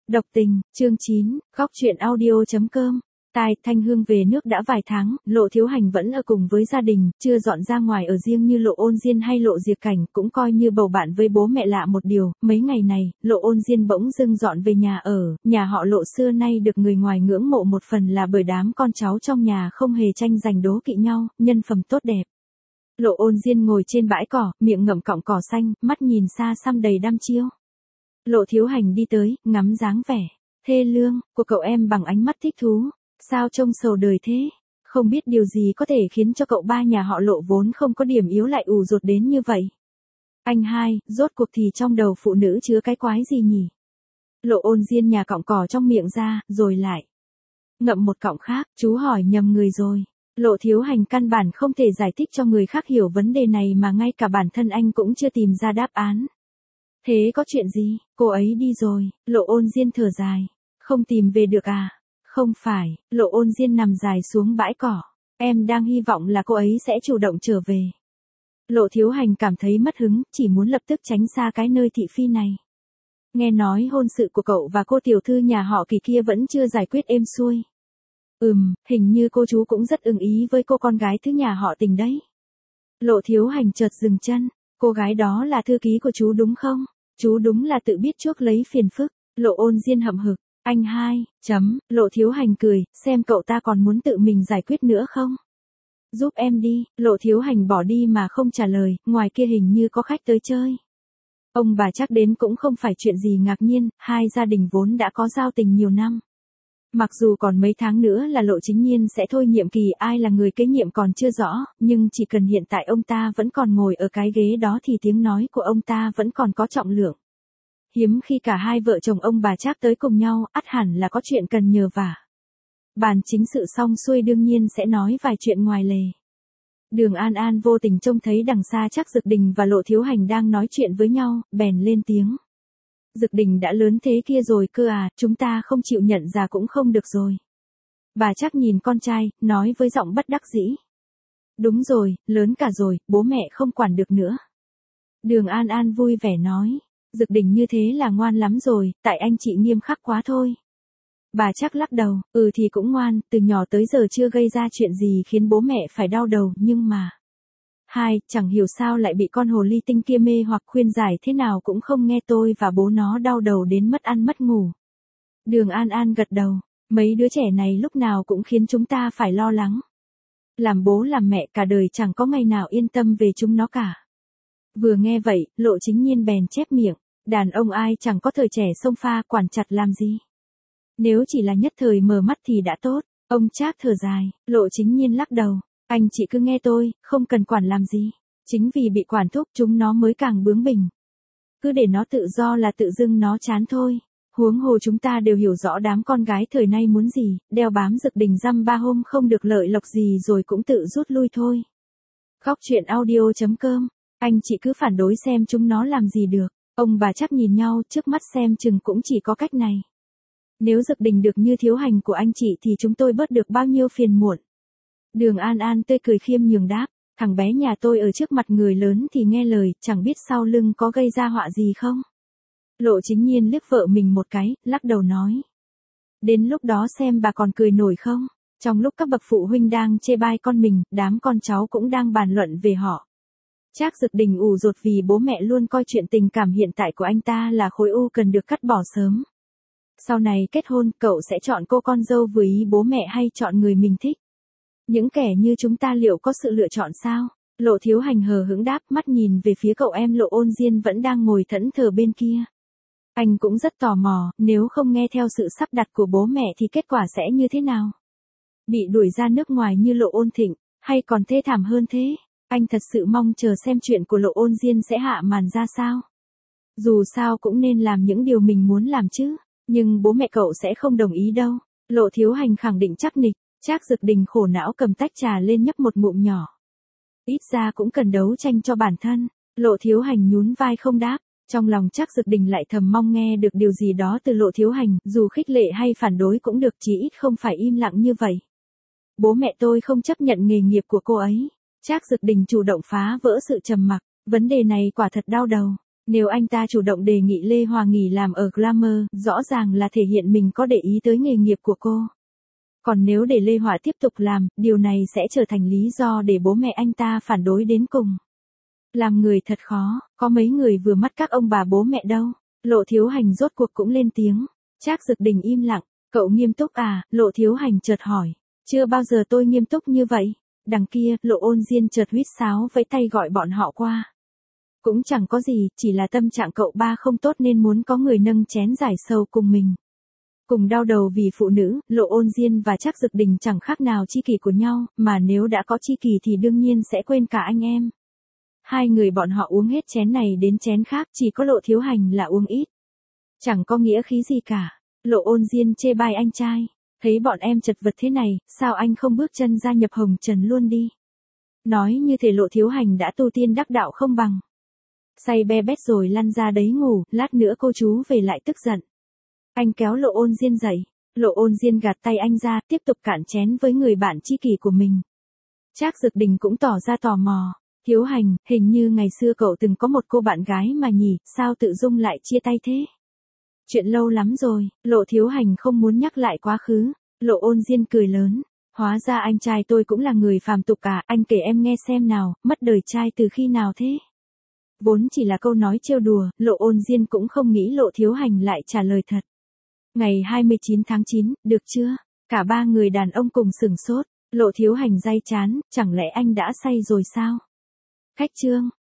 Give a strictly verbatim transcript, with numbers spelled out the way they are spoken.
Độc tình, chương chín, góc truyện audio.com. Tai, Thanh Hương về nước đã vài tháng, Lộ Thiếu Hành vẫn ở cùng với gia đình, chưa dọn ra ngoài ở riêng như Lộ Ôn Diên hay Lộ Diệp Cảnh, cũng coi như bầu bạn với bố mẹ lạ một điều. Mấy ngày này, Lộ Ôn Diên bỗng dưng dọn về nhà ở, nhà họ Lộ xưa nay được người ngoài ngưỡng mộ một phần là bởi đám con cháu trong nhà không hề tranh giành đố kỵ nhau, nhân phẩm tốt đẹp. Lộ Ôn Diên ngồi trên bãi cỏ, miệng ngậm cọng cỏ xanh, mắt nhìn xa xăm đầy đăm chiêu. Lộ Thiếu Hành đi tới, ngắm dáng vẻ thê lương của cậu em bằng ánh mắt thích thú. Sao trông sầu đời thế? Không biết điều gì có thể khiến cho cậu ba nhà họ Lộ vốn không có điểm yếu lại ù rột đến như vậy. Anh hai, rốt cuộc thì trong đầu phụ nữ chứa cái quái gì nhỉ? Lộ Ôn Diên nhà cọng cỏ trong miệng ra, rồi lại ngậm một cọng khác, chú hỏi nhầm người rồi. Lộ Thiếu Hành căn bản không thể giải thích cho người khác hiểu vấn đề này mà ngay cả bản thân anh cũng chưa tìm ra đáp án. Thế có chuyện gì? Cô ấy đi rồi. Lộ Ôn Diên thở dài. Không tìm về được à? Không phải. Lộ Ôn Diên nằm dài xuống bãi cỏ. Em đang hy vọng là cô ấy sẽ chủ động trở về. Lộ Thiếu Hành cảm thấy mất hứng, chỉ muốn lập tức tránh xa cái nơi thị phi này. Nghe nói hôn sự của cậu và cô tiểu thư nhà họ Kỳ kia vẫn chưa giải quyết êm xuôi. Ừm, hình như cô chú cũng rất ưng ý với cô con gái thứ nhà họ Tình đấy. Lộ Thiếu Hành chợt dừng chân. Cô gái đó là thư ký của chú đúng không? Chú đúng là tự biết chuốc lấy phiền phức. Lộ Ôn Diên hậm hực. Anh hai, chấm, Lộ Thiếu Hành cười, xem cậu ta còn muốn tự mình giải quyết nữa không? Giúp em đi. Lộ Thiếu Hành bỏ đi mà không trả lời, ngoài kia hình như có khách tới chơi. Ông bà chắc đến cũng không phải chuyện gì ngạc nhiên, hai gia đình vốn đã có giao tình nhiều năm. Mặc dù còn mấy tháng nữa là Lộ Chính Nhiên sẽ thôi nhiệm kỳ, ai là người kế nhiệm còn chưa rõ, nhưng chỉ cần hiện tại ông ta vẫn còn ngồi ở cái ghế đó thì tiếng nói của ông ta vẫn còn có trọng lượng. Hiếm khi cả hai vợ chồng ông bà Trác tới cùng nhau, ắt hẳn là có chuyện cần nhờ vả. Bàn chính sự xong xuôi đương nhiên sẽ nói vài chuyện ngoài lề. Đường An An vô tình trông thấy đằng xa Trác Dực Đình và Lộ Thiếu Hành đang nói chuyện với nhau, bèn lên tiếng. Dực Đình đã lớn thế kia rồi cơ à, chúng ta không chịu nhận già cũng không được rồi. Bà Trác nhìn con trai, nói với giọng bất đắc dĩ. Đúng rồi, lớn cả rồi, bố mẹ không quản được nữa. Đường An An vui vẻ nói. Dực Đình như thế là ngoan lắm rồi, tại anh chị nghiêm khắc quá thôi. Bà Trác lắc đầu, ừ thì cũng ngoan, từ nhỏ tới giờ chưa gây ra chuyện gì khiến bố mẹ phải đau đầu, nhưng mà... Hai, chẳng hiểu sao lại bị con hồ ly tinh kia mê hoặc khuyên giải thế nào cũng không nghe tôi và bố nó đau đầu đến mất ăn mất ngủ. Đường An An gật đầu, mấy đứa trẻ này lúc nào cũng khiến chúng ta phải lo lắng. Làm bố làm mẹ cả đời chẳng có ngày nào yên tâm về chúng nó cả. Vừa nghe vậy, Lộ Chính Nhiên bèn chép miệng, đàn ông ai chẳng có thời trẻ xông pha quản chặt làm gì. Nếu chỉ là nhất thời mờ mắt thì đã tốt, ông Trác thở dài, Lộ Chính Nhiên lắc đầu, anh chị cứ nghe tôi, không cần quản làm gì. Chính vì bị quản thúc chúng nó mới càng bướng bỉnh. Cứ để nó tự do là tự dưng nó chán thôi. Huống hồ chúng ta đều hiểu rõ đám con gái thời nay muốn gì, đeo bám Dực Đình dăm ba hôm không được lợi lộc gì rồi cũng tự rút lui thôi. Góc truyện audio.com. Anh chị cứ phản đối xem chúng nó làm gì được. Ông bà Trác nhìn nhau, trước mắt xem chừng cũng chỉ có cách này. Nếu Dực Đình được như Thiếu Hành của anh chị thì chúng tôi bớt được bao nhiêu phiền muộn. Đường An An tươi cười khiêm nhường đáp, thằng bé nhà tôi ở trước mặt người lớn thì nghe lời, chẳng biết sau lưng có gây ra họa gì không. Lộ Chính Nhiên liếc vợ mình một cái, lắc đầu nói. Đến lúc đó xem bà còn cười nổi không. Trong lúc các bậc phụ huynh đang chê bai con mình, đám con cháu cũng đang bàn luận về họ. Trác Dực Đình ủ rột vì bố mẹ luôn coi chuyện tình cảm hiện tại của anh ta là khối u cần được cắt bỏ sớm. Sau này kết hôn, cậu sẽ chọn cô con dâu vừa ý bố mẹ hay chọn người mình thích? Những kẻ như chúng ta liệu có sự lựa chọn sao? Lộ Thiếu Hành hờ hững đáp, mắt nhìn về phía cậu em Lộ Ôn Diên vẫn đang ngồi thẫn thờ bên kia. Anh cũng rất tò mò, nếu không nghe theo sự sắp đặt của bố mẹ thì kết quả sẽ như thế nào? Bị đuổi ra nước ngoài như Lộ Ôn Thịnh, hay còn thê thảm hơn thế? Anh thật sự mong chờ xem chuyện của Lộ Ôn Diên sẽ hạ màn ra sao. Dù sao cũng nên làm những điều mình muốn làm chứ, nhưng bố mẹ cậu sẽ không đồng ý đâu. Lộ Thiếu Hành khẳng định chắc nịch. Trác Dực Đình khổ não cầm tách trà lên nhấp một ngụm nhỏ. Ít ra cũng cần đấu tranh cho bản thân. Lộ Thiếu Hành nhún vai không đáp. Trong lòng Trác Dực Đình lại thầm mong nghe được điều gì đó từ Lộ Thiếu Hành, dù khích lệ hay phản đối cũng được, chí ít không phải im lặng như vậy. Bố mẹ tôi không chấp nhận nghề nghiệp của cô ấy. Trác Dực Đình chủ động phá vỡ sự trầm mặc. Vấn đề này quả thật đau đầu. Nếu anh ta chủ động đề nghị Lê Hòa nghỉ làm ở Glamour, rõ ràng là thể hiện mình có để ý tới nghề nghiệp của cô. Còn nếu để Lê Hòa tiếp tục làm, điều này sẽ trở thành lý do để bố mẹ anh ta phản đối đến cùng. Làm người thật khó, có mấy người vừa mắt các ông bà bố mẹ đâu. Lộ Thiếu Hành rốt cuộc cũng lên tiếng. Trác Dực Đình im lặng. Cậu nghiêm túc à? Lộ Thiếu Hành chợt hỏi. Chưa bao giờ tôi nghiêm túc như vậy. Đằng kia, Lộ Ôn Diên chợt huýt sáo vẫy tay gọi bọn họ qua. Cũng chẳng có gì, chỉ là tâm trạng cậu ba không tốt nên muốn có người nâng chén giải sầu cùng mình. Cùng đau đầu vì phụ nữ, Lộ Ôn Diên và Trác Dực Đình chẳng khác nào tri kỷ của nhau, mà nếu đã có tri kỷ thì đương nhiên sẽ quên cả anh em. Hai người bọn họ uống hết chén này đến chén khác, chỉ có Lộ Thiếu Hành là uống ít. Chẳng có nghĩa khí gì cả. Lộ Ôn Diên chê bai anh trai. Thấy bọn em chật vật thế này, sao anh không bước chân gia nhập Hồng Trần luôn đi? Nói như thể Lộ Thiếu Hành đã tu tiên đắc đạo không bằng. Say be bét rồi lăn ra đấy ngủ, lát nữa cô chú về lại tức giận. Anh kéo Lộ Ôn Diên dậy. Lộ Ôn Diên gạt tay anh ra, tiếp tục cạn chén với người bạn tri kỷ của mình. Trác Dực Đình cũng tỏ ra tò mò. Thiếu Hành, hình như ngày xưa cậu từng có một cô bạn gái mà nhỉ, sao tự dưng lại chia tay thế? Chuyện lâu lắm rồi, Lộ Thiếu Hành không muốn nhắc lại quá khứ. Lộ Ôn Diên cười lớn. Hóa ra anh trai tôi cũng là người phàm tục cả, anh kể em nghe xem nào, mất đời trai từ khi nào thế? Vốn chỉ là câu nói trêu đùa, Lộ Ôn Diên cũng không nghĩ Lộ Thiếu Hành lại trả lời thật. Ngày hai mươi chín tháng chín, được chưa? Cả ba người đàn ông cùng sửng sốt. Lộ Thiếu Hành day chán, chẳng lẽ anh đã say rồi sao? Khách trương,